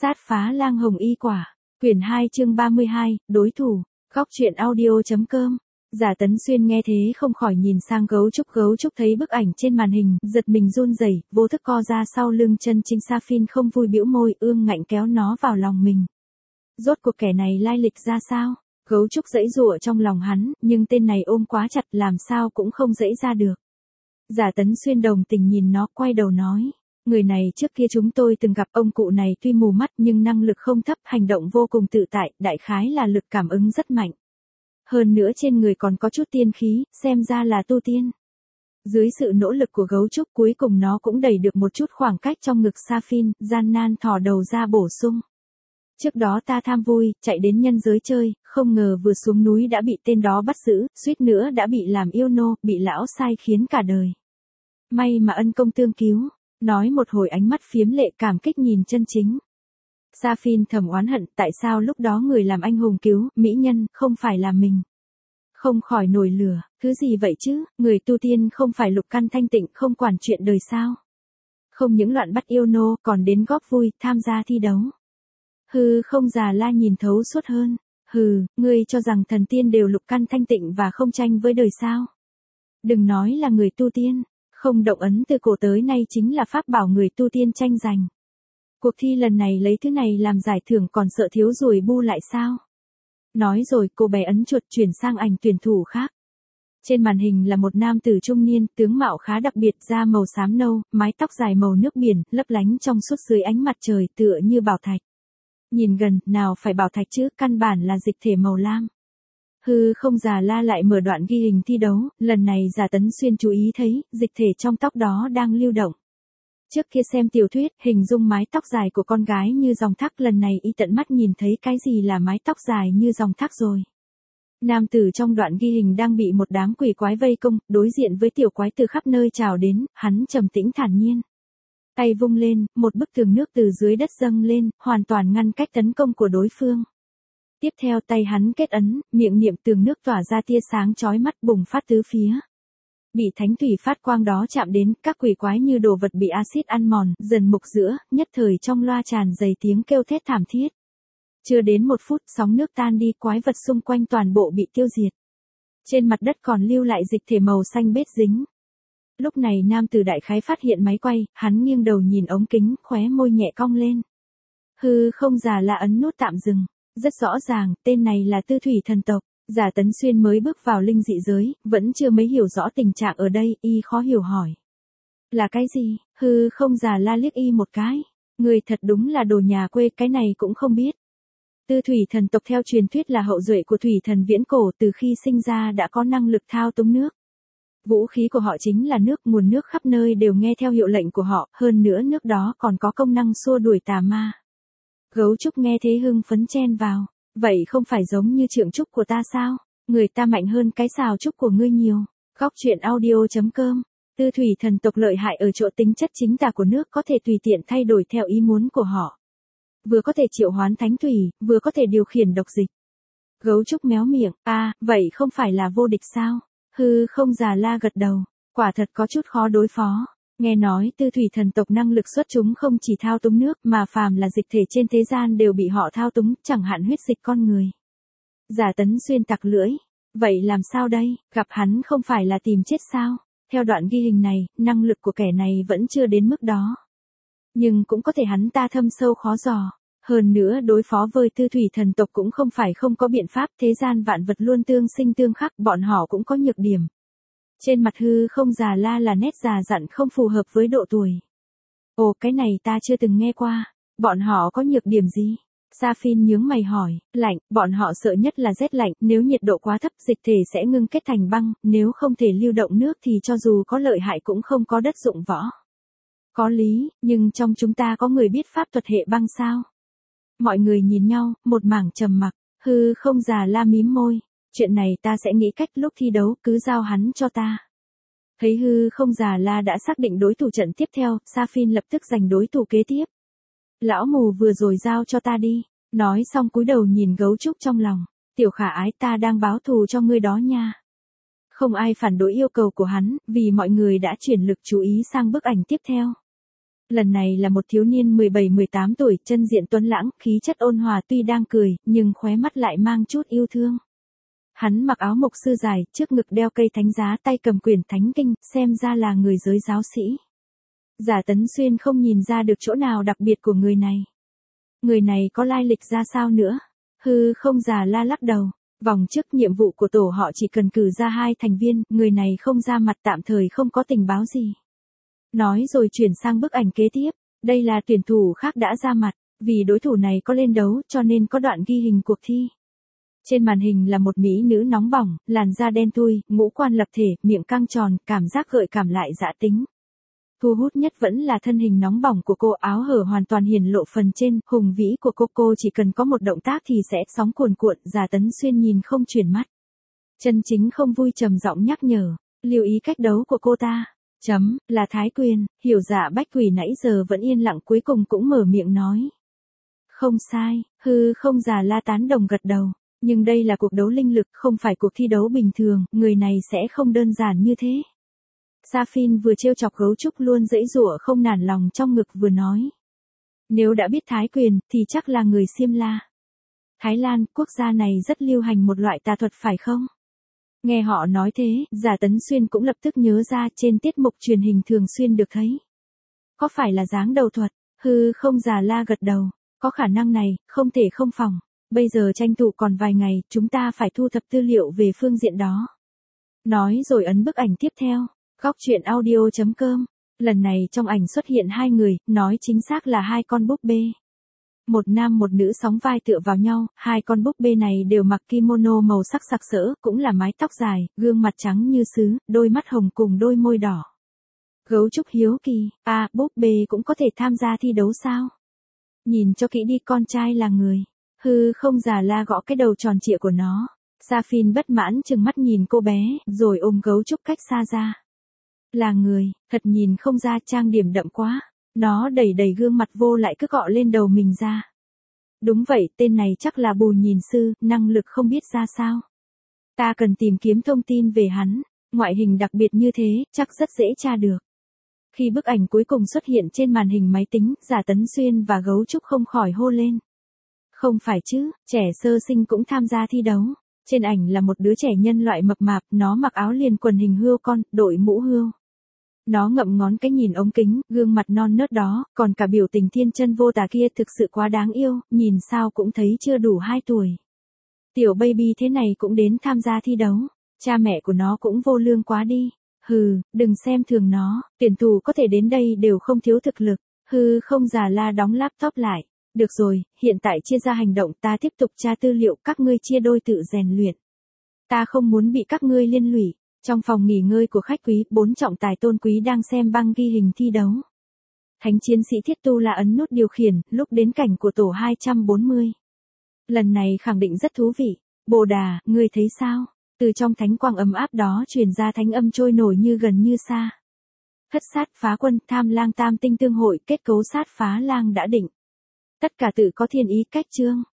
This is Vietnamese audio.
Sát phá lang hồng y quả. Quyển 2 chương 32, đối thủ. Góc truyện audio.com. Giả Tấn Xuyên nghe thế không khỏi nhìn sang gấu trúc thấy bức ảnh trên màn hình, giật mình run rẩy, vô thức co ra sau lưng. Chân Chính Sa-phin không vui bĩu môi, ương ngạnh kéo nó vào lòng mình. Rốt cuộc kẻ này lai lịch ra sao? Gấu trúc giãy giụa trong lòng hắn, nhưng tên này ôm quá chặt làm sao cũng không giãy ra được. Giả Tấn Xuyên đồng tình nhìn nó, quay đầu nói. Người này trước kia chúng tôi từng gặp, ông cụ này tuy mù mắt nhưng năng lực không thấp, hành động vô cùng tự tại, đại khái là lực cảm ứng rất mạnh. Hơn nữa trên người còn có chút tiên khí, xem ra là tu tiên. Dưới sự nỗ lực của gấu trúc cuối cùng nó cũng đẩy được một chút khoảng cách trong ngực Sa-phin, gian nan thò đầu ra bổ sung. Trước đó ta tham vui, chạy đến nhân giới chơi, không ngờ vừa xuống núi đã bị tên đó bắt giữ, suýt nữa đã bị làm yêu nô, bị lão sai khiến cả đời. May mà ân công tương cứu. Nói một hồi ánh mắt phiếm lệ cảm kích nhìn Chân Chính. Sa-phin thầm oán hận tại sao lúc đó người làm anh hùng cứu mỹ nhân không phải là mình. Không khỏi nổi lửa, thứ gì vậy chứ, người tu tiên không phải lục căn thanh tịnh không quản chuyện đời sao. Không những loạn bắt yêu nô còn đến góp vui tham gia thi đấu. Hừ, không già la nhìn thấu suốt hơn. Hừ, ngươi cho rằng thần tiên đều lục căn thanh tịnh và không tranh với đời sao. Đừng nói là người tu tiên. Không động ấn từ cổ tới nay chính là pháp bảo người tu tiên tranh giành. Cuộc thi lần này lấy thứ này làm giải thưởng còn sợ thiếu ruồi bu lại sao? Nói rồi cô bé ấn chuột chuyển sang ảnh tuyển thủ khác. Trên màn hình là một nam tử trung niên, tướng mạo khá đặc biệt, da màu xám nâu, mái tóc dài màu nước biển, lấp lánh trong suốt dưới ánh mặt trời tựa như bảo thạch. Nhìn gần, nào phải bảo thạch chứ, căn bản là dịch thể màu lam. Hư không già la lại mở đoạn ghi hình thi đấu, lần này Giả Tấn Xuyên chú ý thấy, dịch thể trong tóc đó đang lưu động. Trước kia xem tiểu thuyết, hình dung mái tóc dài của con gái như dòng thác, lần này y tận mắt nhìn thấy cái gì là mái tóc dài như dòng thác rồi. Nam tử trong đoạn ghi hình đang bị một đám quỷ quái vây công, đối diện với tiểu quái từ khắp nơi trào đến, hắn trầm tĩnh thản nhiên. Tay vung lên, một bức tường nước từ dưới đất dâng lên, hoàn toàn ngăn cách tấn công của đối phương. Tiếp theo tay hắn kết ấn, miệng niệm tường nước tỏa ra tia sáng chói mắt bùng phát tứ phía. Bị thánh thủy phát quang đó chạm đến, các quỷ quái như đồ vật bị axit ăn mòn, dần mục giữa, nhất thời trong loa tràn đầy tiếng kêu thét thảm thiết. Chưa đến 1 phút, sóng nước tan đi, quái vật xung quanh toàn bộ bị tiêu diệt. Trên mặt đất còn lưu lại dịch thể màu xanh bết dính. Lúc này nam tử đại khái phát hiện máy quay, hắn nghiêng đầu nhìn ống kính, khóe môi nhẹ cong lên. Hư không già la ấn nút tạm dừng. Rất rõ ràng, tên này là Tư Thủy thần tộc. Giả Tấn Xuyên mới bước vào linh dị giới, vẫn chưa mấy hiểu rõ tình trạng ở đây, y khó hiểu hỏi. Là cái gì? Hư không già la liếc y một cái. Người thật đúng là đồ nhà quê, cái này cũng không biết. Tư Thủy thần tộc theo truyền thuyết là hậu duệ của thủy thần viễn cổ, từ khi sinh ra đã có năng lực thao túng nước. Vũ khí của họ chính là nước, nguồn nước khắp nơi đều nghe theo hiệu lệnh của họ, hơn nữa nước đó còn có công năng xua đuổi tà ma. Gấu trúc nghe thế hưng phấn chen vào. Vậy không phải giống như trượng trúc của ta sao? Người ta mạnh hơn cái xào trúc của ngươi nhiều. Góc truyện audio.com. Tư thủy thần tộc lợi hại ở chỗ tính chất chính tà của nước có thể tùy tiện thay đổi theo ý muốn của họ. Vừa có thể triệu hoán thánh thủy, vừa có thể điều khiển độc dịch. Gấu trúc méo miệng, vậy không phải là vô địch sao? Hư không già la gật đầu. Quả thật có chút khó đối phó. Nghe nói Tư Thủy thần tộc năng lực xuất chúng không chỉ thao túng nước mà phàm là dịch thể trên thế gian đều bị họ thao túng, chẳng hạn huyết dịch con người. Giả Tấn Xuyên tặc lưỡi. Vậy làm sao đây, gặp hắn không phải là tìm chết sao? Theo đoạn ghi hình này, năng lực của kẻ này vẫn chưa đến mức đó. Nhưng cũng có thể hắn ta thâm sâu khó dò. Hơn nữa đối phó với Tư Thủy thần tộc cũng không phải không có biện pháp, thế gian vạn vật luôn tương sinh tương khắc, bọn họ cũng có nhược điểm. Trên mặt hư không già la là nét già dặn không phù hợp với độ tuổi. Ồ, cái này ta chưa từng nghe qua. Bọn họ có nhược điểm gì? Sa-phin nhướng mày hỏi. Lạnh, bọn họ sợ nhất là rét lạnh, nếu nhiệt độ quá thấp dịch thể sẽ ngưng kết thành băng, nếu không thể lưu động nước thì cho dù có lợi hại cũng không có đất dụng võ. Có lý, nhưng trong chúng ta có người biết pháp thuật hệ băng sao? Mọi người nhìn nhau, một mảng trầm mặc. Hư không già la mím môi. Chuyện này ta sẽ nghĩ cách lúc thi đấu, cứ giao hắn cho ta. Thấy hư không già la đã xác định đối thủ trận tiếp theo, Sa-phin lập tức giành đối thủ kế tiếp. Lão mù vừa rồi giao cho ta đi. Nói xong cúi đầu nhìn gấu trúc trong lòng. Tiểu khả ái, ta đang báo thù cho ngươi đó nha. Không ai phản đối yêu cầu của hắn, vì mọi người đã chuyển lực chú ý sang bức ảnh tiếp theo. Lần này là một thiếu niên 17-18 tuổi, chân diện tuấn lãng, khí chất ôn hòa, tuy đang cười, nhưng khóe mắt lại mang chút yêu thương. Hắn mặc áo mộc sư dài, trước ngực đeo cây thánh giá, tay cầm quyển thánh kinh, xem ra là người giới giáo sĩ. Giả Tấn Xuyên không nhìn ra được chỗ nào đặc biệt của người này. Người này có lai lịch ra sao nữa? Hư Không Già La lắc đầu. Vòng trước nhiệm vụ của tổ họ chỉ cần cử ra 2 thành viên, người này không ra mặt, tạm thời không có tình báo gì. Nói rồi chuyển sang bức ảnh kế tiếp. Đây là tuyển thủ khác đã ra mặt, vì đối thủ này có lên đấu cho nên có đoạn ghi hình cuộc thi. Trên màn hình là một mỹ nữ nóng bỏng, làn da đen thui, ngũ quan lập thể, miệng căng tròn, cảm giác gợi cảm lại dã tính. Thu hút nhất vẫn là thân hình nóng bỏng của cô, áo hở hoàn toàn hiển lộ phần trên, hùng vĩ của cô chỉ cần có một động tác thì sẽ sóng cuồn cuộn. Giả Tấn Xuyên nhìn không chuyển mắt. Chân Chính không vui trầm giọng nhắc nhở, lưu ý cách đấu của cô ta. Là Thái Quyền. Hiểu Dạ Bách Quỷ nãy giờ vẫn yên lặng, cuối cùng cũng mở miệng nói. Không sai. Hư Không Già La tán đồng gật đầu. Nhưng đây là cuộc đấu linh lực, không phải cuộc thi đấu bình thường, người này sẽ không đơn giản như thế. Sa Phin vừa trêu chọc gấu trúc luôn giãy giụa không nản lòng trong ngực vừa nói. Nếu đã biết Thái Quyền, thì chắc là người Xiêm La. Thái Lan, quốc gia này rất lưu hành một loại tà thuật phải không? Nghe họ nói thế, Giả Tấn Xuyên cũng lập tức nhớ ra trên tiết mục truyền hình thường xuyên được thấy. Có phải là giáng đầu thuật? Hư Không Già La gật đầu. Có khả năng này, không thể không phòng. Bây giờ tranh thủ còn vài ngày, chúng ta phải thu thập tư liệu về phương diện đó. Nói rồi ấn bức ảnh tiếp theo. Góc truyện audio.com. Lần này trong ảnh xuất hiện 2 người, nói chính xác là 2 con búp bê. Một nam một nữ sóng vai tựa vào nhau, 2 con búp bê này đều mặc kimono màu sắc sặc sỡ, cũng là mái tóc dài, gương mặt trắng như sứ, đôi mắt hồng cùng đôi môi đỏ. Gấu trúc hiếu kỳ, búp bê cũng có thể tham gia thi đấu sao? Nhìn cho kỹ đi, con trai là người. Hư Không Già La gõ cái đầu tròn trịa của nó. Sa Phin bất mãn trừng mắt nhìn cô bé, rồi ôm gấu trúc cách xa ra. Là người, thật nhìn không ra, trang điểm đậm quá. Nó đẩy đẩy gương mặt vô lại cứ cọ lên đầu mình ra. Đúng vậy, tên này chắc là bù nhìn sư, năng lực không biết ra sao. Ta cần tìm kiếm thông tin về hắn, ngoại hình đặc biệt như thế, chắc rất dễ tra được. Khi bức ảnh cuối cùng xuất hiện trên màn hình máy tính, Giả Tấn Xuyên và gấu trúc không khỏi hô lên. Không phải chứ, trẻ sơ sinh cũng tham gia thi đấu. Trên ảnh là một đứa trẻ nhân loại mập mạp, nó mặc áo liền quần hình hươu con, đội mũ hươu. Nó ngậm ngón cái nhìn ống kính, gương mặt non nớt đó, còn cả biểu tình thiên chân vô tà kia thực sự quá đáng yêu, nhìn sao cũng thấy chưa đủ 2 tuổi. Tiểu baby thế này cũng đến tham gia thi đấu, cha mẹ của nó cũng vô lương quá đi. Hừ, đừng xem thường nó, tuyển thủ có thể đến đây đều không thiếu thực lực. Hư Không Già La đóng laptop lại. Được rồi, hiện tại chia ra hành động, ta tiếp tục tra tư liệu, các ngươi chia đôi tự rèn luyện. Ta không muốn bị các ngươi liên lụy. Trong phòng nghỉ ngơi của khách quý, 4 trọng tài tôn quý đang xem băng ghi hình thi đấu. Thánh chiến sĩ Thiết Tu La ấn nút điều khiển, lúc đến cảnh của tổ 240. Lần này khẳng định rất thú vị. Bồ Đà, ngươi thấy sao? Từ trong thánh quang ấm áp đó truyền ra thánh âm trôi nổi như gần như xa. Hất sát phá quân, tham lang tam tinh tương hội, kết cấu sát phá lang đã định. Tất cả tự có thiên ý cách chương.